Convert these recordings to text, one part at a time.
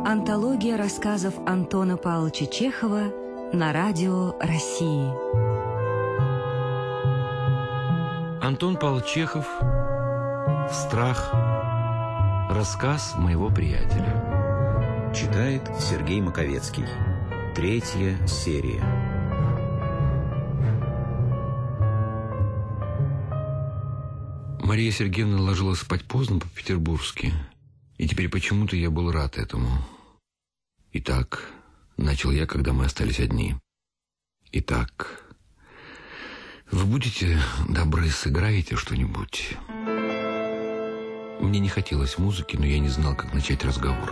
Антология рассказов Антона Павловича Чехова на радио России. Антон Павлович Чехов «Страх». Рассказ моего приятеля. Читает Сергей Маковецкий. 3-я серия. Мария Сергеевна ложилась спать поздно по-петербургски, и теперь почему-то я был рад этому. Итак, начал я, когда мы остались одни. Итак, вы будете добры, сыграете что-нибудь? Мне не хотелось музыки, но я не знал, как начать разговор.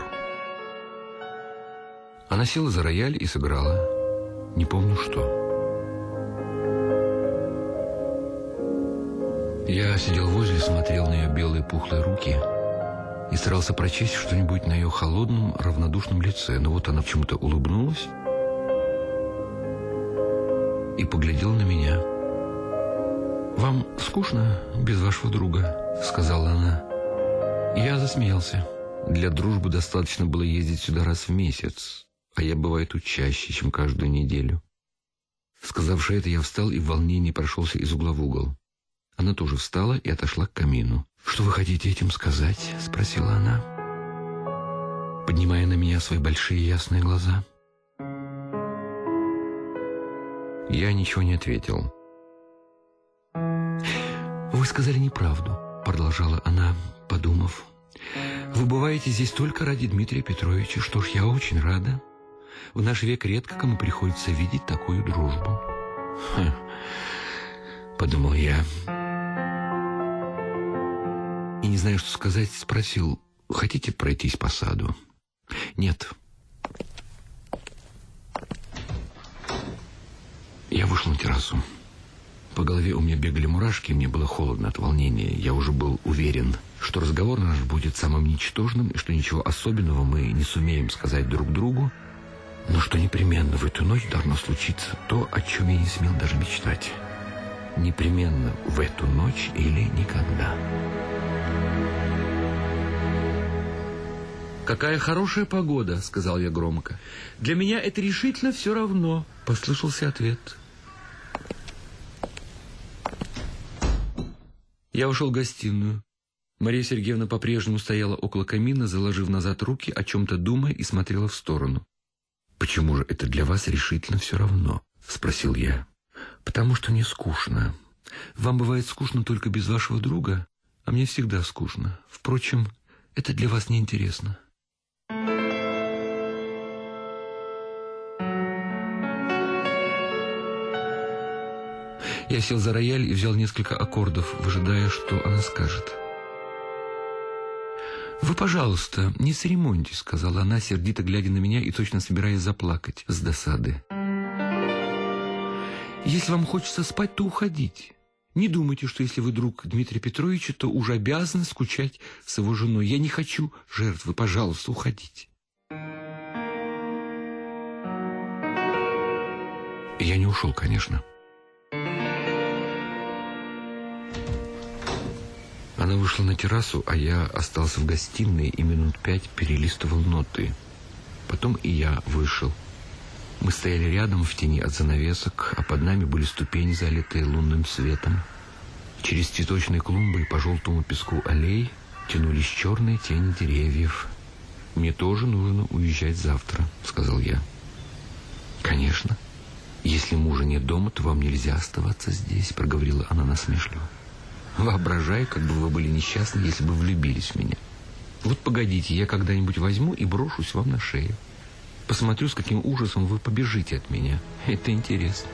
Она села за рояль и сыграла. Не помню что. Я сидел возле, смотрел на ее белые пухлые руки и старался прочесть что-нибудь на ее холодном, равнодушном лице. Но вот она почему-то улыбнулась и поглядела на меня. «Вам скучно без вашего друга?» — сказала она. Я засмеялся. Для дружбы достаточно было ездить сюда раз в месяц, а я бываю тут чаще, чем каждую неделю. Сказавши это, я встал и в волнении прошелся из угла в угол. Она тоже встала и отошла к камину. «Что вы хотите этим сказать?» — спросила она, поднимая на меня свои большие ясные глаза. Я ничего не ответил. «Вы сказали неправду», — продолжала она, подумав. «Вы бываете здесь только ради Дмитрия Петровича. Что ж, я очень рада. В наш век редко кому приходится видеть такую дружбу». Подумал я. И, не знаю, что сказать, спросил: «Хотите пройтись по саду?» «Нет». Я вышел на террасу. По голове у меня бегали мурашки, и мне было холодно от волнения. Я уже был уверен, что разговор наш будет самым ничтожным, и что ничего особенного мы не сумеем сказать друг другу, но что непременно в эту ночь должно случиться то, о чем я не смел даже мечтать. Непременно в эту ночь или никогда. «Какая хорошая погода», — сказал я громко. «Для меня это решительно все равно», — послышался ответ. Я вошел в гостиную. Мария Сергеевна по-прежнему стояла около камина, заложив назад руки, о чем-то думая, и смотрела в сторону. «Почему же это для вас решительно все равно?» — спросил я. «Потому что мне скучно. Вам бывает скучно только без вашего друга, а мне всегда скучно. Впрочем, это для вас неинтересно». Я сел за рояль и взял несколько аккордов, выжидая, что она скажет. «Вы, пожалуйста, не церемоньтесь», — сказала она, сердито глядя на меня и точно собираясь заплакать с досады. «Если вам хочется спать, то уходите. Не думайте, что если вы друг Дмитрия Петровича, то уже обязаны скучать с его женой. Я не хочу жертвы. Пожалуйста, уходите». Я не ушел, конечно. Она вышла на террасу, а я остался в гостиной и минут 5 перелистывал ноты. Потом и я вышел. Мы стояли рядом в тени от занавесок, а под нами были ступени, залитые лунным светом. Через цветочные клумбы и по желтому песку аллей тянулись черные тени деревьев. «Мне тоже нужно уезжать завтра», — сказал я. «Конечно. Если мужа нет дома, то вам нельзя оставаться здесь», — проговорила она насмешливо. «Воображаю, как бы вы были несчастны, если бы влюбились в меня. Вот погодите, я когда-нибудь возьму и брошусь вам на шею. Посмотрю, с каким ужасом вы побежите от меня. Это интересно».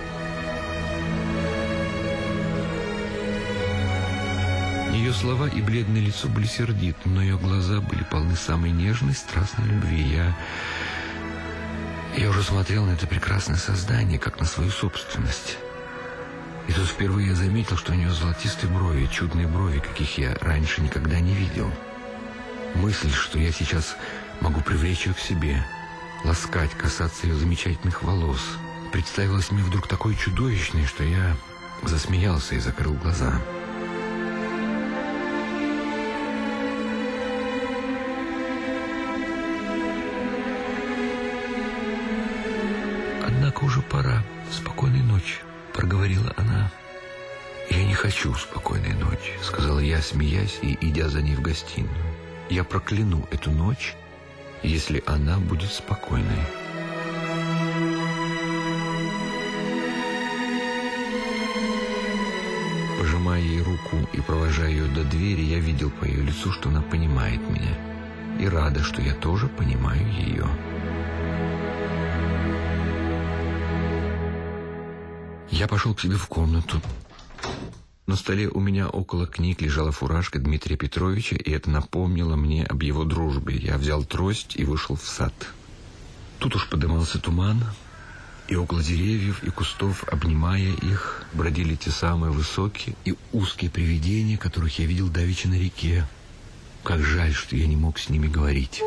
Ее слова и бледное лицо были сердиты, но ее глаза были полны самой нежной, страстной любви. Я уже смотрел на это прекрасное создание, как на свою собственность. И тут впервые я заметил, что у нее золотистые брови, чудные брови, каких я раньше никогда не видел. Мысль, что я сейчас могу привлечь ее к себе, ласкать, касаться ее замечательных волос, представилась мне вдруг такой чудовищной, что я засмеялся и закрыл глаза. проговорила она. «Я не хочу спокойной ночи», — сказала я, смеясь и идя за ней в гостиную. «Я прокляну эту ночь, если она будет спокойной». Пожимая ей руку и провожая ее до двери, я видел по ее лицу, что она понимает меня, и рада, что я тоже понимаю ее. Я пошел к себе в комнату. На столе у меня около книг лежала фуражка Дмитрия Петровича, и это напомнило мне об его дружбе. Я взял трость и вышел в сад. Тут уж подымался туман, и около деревьев и кустов, обнимая их, бродили те самые высокие и узкие привидения, которых я видел давеча на реке. Как жаль, что я не мог с ними говорить.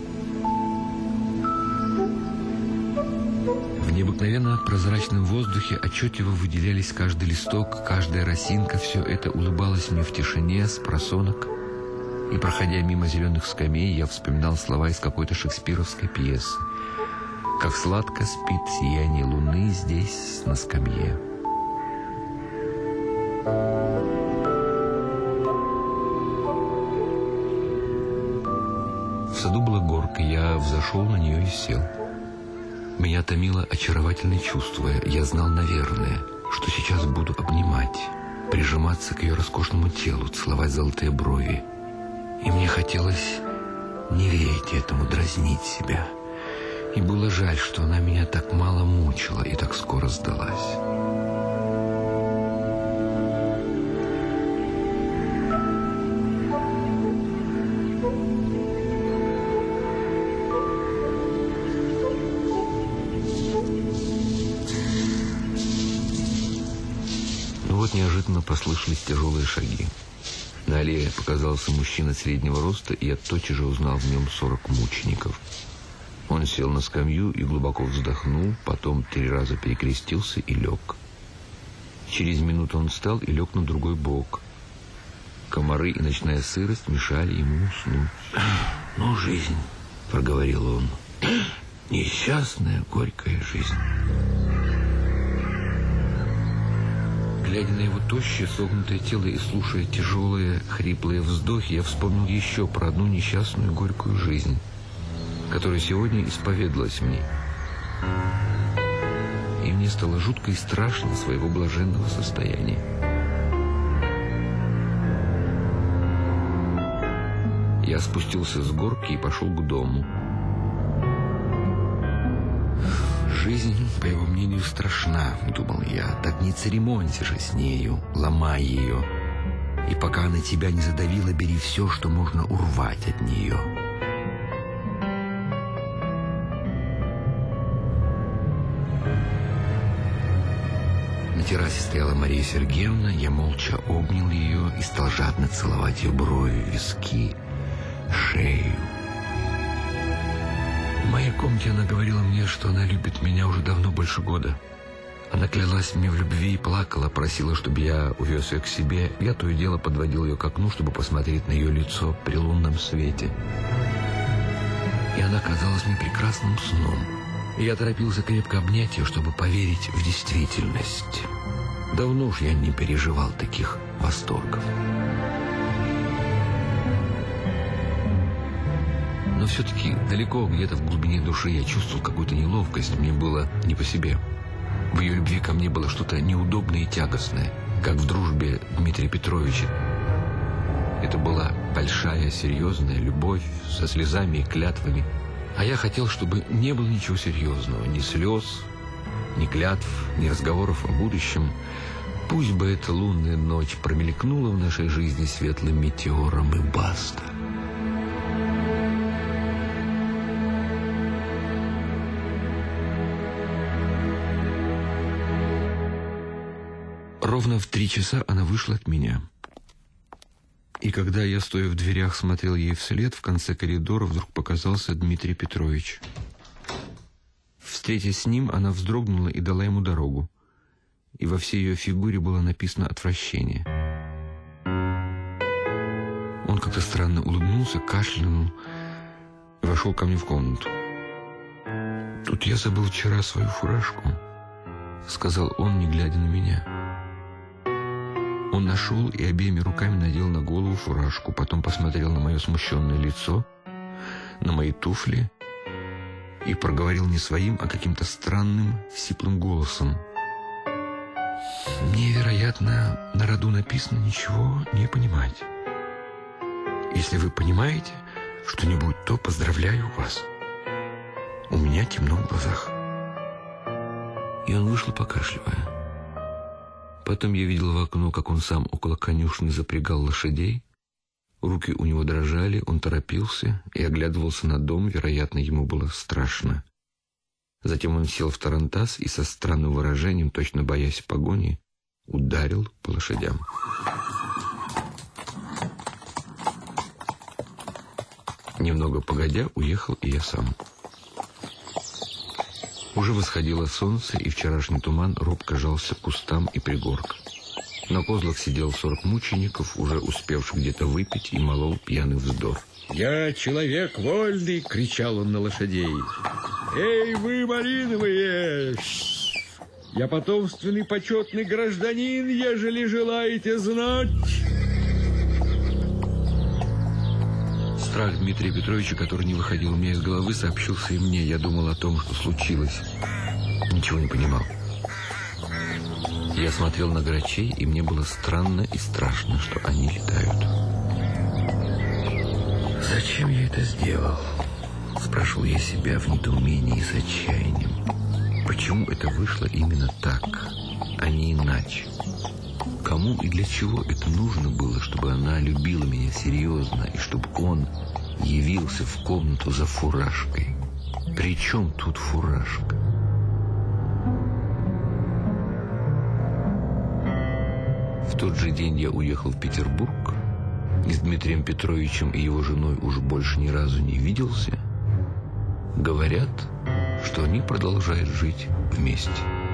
В необыкновенно прозрачном воздухе отчетливо выделялись каждый листок, каждая росинка. Все это улыбалось мне в тишине, с просонок. И, проходя мимо зеленых скамей, я вспоминал слова из какой-то шекспировской пьесы. «Как сладко спит сияние луны здесь, на скамье». В саду была горка, я взошел на нее и сел. Меня томило очаровательное чувство. Я знал, наверное, что сейчас буду обнимать, прижиматься к ее роскошному телу, целовать золотые брови. И мне хотелось не верить этому, дразнить себя. И было жаль, что она меня так мало мучила и так скоро сдалась. Но вот неожиданно послышались тяжелые шаги. На аллее показался мужчина среднего роста, и я тотчас же узнал в нем 40 мучеников. Он сел на скамью и глубоко вздохнул, потом 3 раза перекрестился и лег. Через минуту он встал и лег на другой бок. Комары и ночная сырость мешали ему уснуть. «Ну, жизнь», — проговорил он, — «несчастная, горькая жизнь». Глядя на его тощее, согнутое тело и слушая тяжелые, хриплые вздохи, я вспомнил еще про одну несчастную, горькую жизнь, которая сегодня исповедалась мне. И мне стало жутко и страшно своего блаженного состояния. Я спустился с горки и пошел к дому. «Жизнь, по его мнению, страшна», — думал я. «Так не церемонься же с нею, ломай ее. И пока она тебя не задавила, бери все, что можно урвать от нее». На террасе стояла Мария Сергеевна, я молча обнял ее и стал жадно целовать ее брови, виски, шею. В моей комнате она говорила мне, что она любит меня уже давно, больше года. Она клялась мне в любви и плакала, просила, чтобы я увез ее к себе. Я то и дело подводил ее к окну, чтобы посмотреть на ее лицо при лунном свете. И она казалась мне прекрасным сном. И я торопился крепко обнять ее, чтобы поверить в действительность. Давно уж я не переживал таких восторгов. Но все-таки далеко, где-то в глубине души я чувствовал какую-то неловкость. Мне было не по себе. В ее любви ко мне было что-то неудобное и тягостное, как в дружбе Дмитрия Петровича. Это была большая, серьезная любовь со слезами и клятвами. А я хотел, чтобы не было ничего серьезного. Ни слез, ни клятв, ни разговоров о будущем. Пусть бы эта лунная ночь промелькнула в нашей жизни светлым метеором, и баста. Ровно в 3 часа она вышла от меня. И когда я, стоя в дверях, смотрел ей вслед, в конце коридора вдруг показался Дмитрий Петрович. Встретясь с ним, она вздрогнула и дала ему дорогу. И во всей ее фигуре было написано отвращение. Он как-то странно улыбнулся, кашлянул и вошел ко мне в комнату. «Тут я забыл вчера свою фуражку», — сказал он, не глядя на меня. Он нашел и обеими руками надел на голову фуражку, потом посмотрел на мое смущенное лицо, на мои туфли и проговорил не своим, а каким-то странным, сиплым голосом. «Мне, вероятно, на роду написано ничего не понимать. Если вы понимаете что-нибудь, то поздравляю вас. У меня темно в глазах». И он вышел, покашливая. Потом я видел в окно, как он сам около конюшни запрягал лошадей. Руки у него дрожали, он торопился и оглядывался на дом, вероятно, ему было страшно. Затем он сел в тарантас и со странным выражением, точно боясь погони, ударил по лошадям. Немного погодя, уехал и я сам. Уже восходило солнце, и вчерашний туман робко жался к кустам и пригоркам. На козлах сидел 40 мучеников, уже успевших где-то выпить, и молол пьяный вздор. «Я человек вольный!» — кричал он на лошадей. «Эй, вы, малиновые! Я потомственный почетный гражданин, ежели желаете знать!» Страх Дмитрия Петровича, который не выходил у меня из головы, сообщился и мне. Я думал о том, что случилось. Ничего не понимал. Я смотрел на грачей, и мне было странно и страшно, что они летают. «Зачем я это сделал?» — спрашивал я себя в недоумении и с отчаянием. Почему это вышло именно так, а не иначе? Кому и для чего это нужно было, чтобы она любила меня серьезно, и чтобы он явился в комнату за фуражкой? При чем тут фуражка? В тот же день я уехал в Петербург, и с Дмитрием Петровичем и его женой уже больше ни разу не виделся. Говорят, что они продолжают жить вместе.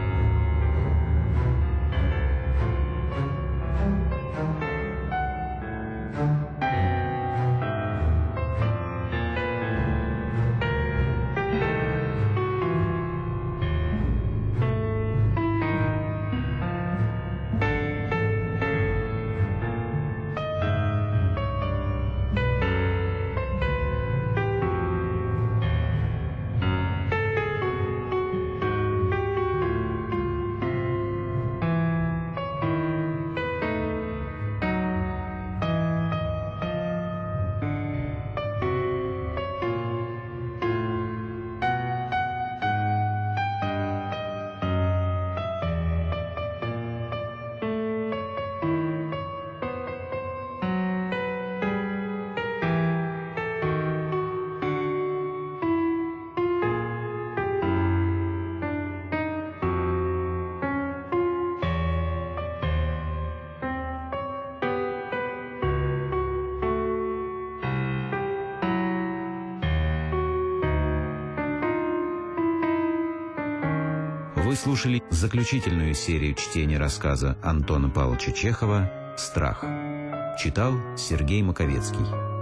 Вы слушали заключительную серию чтения рассказа Антона Павловича Чехова «Страх». Читал Сергей Маковецкий.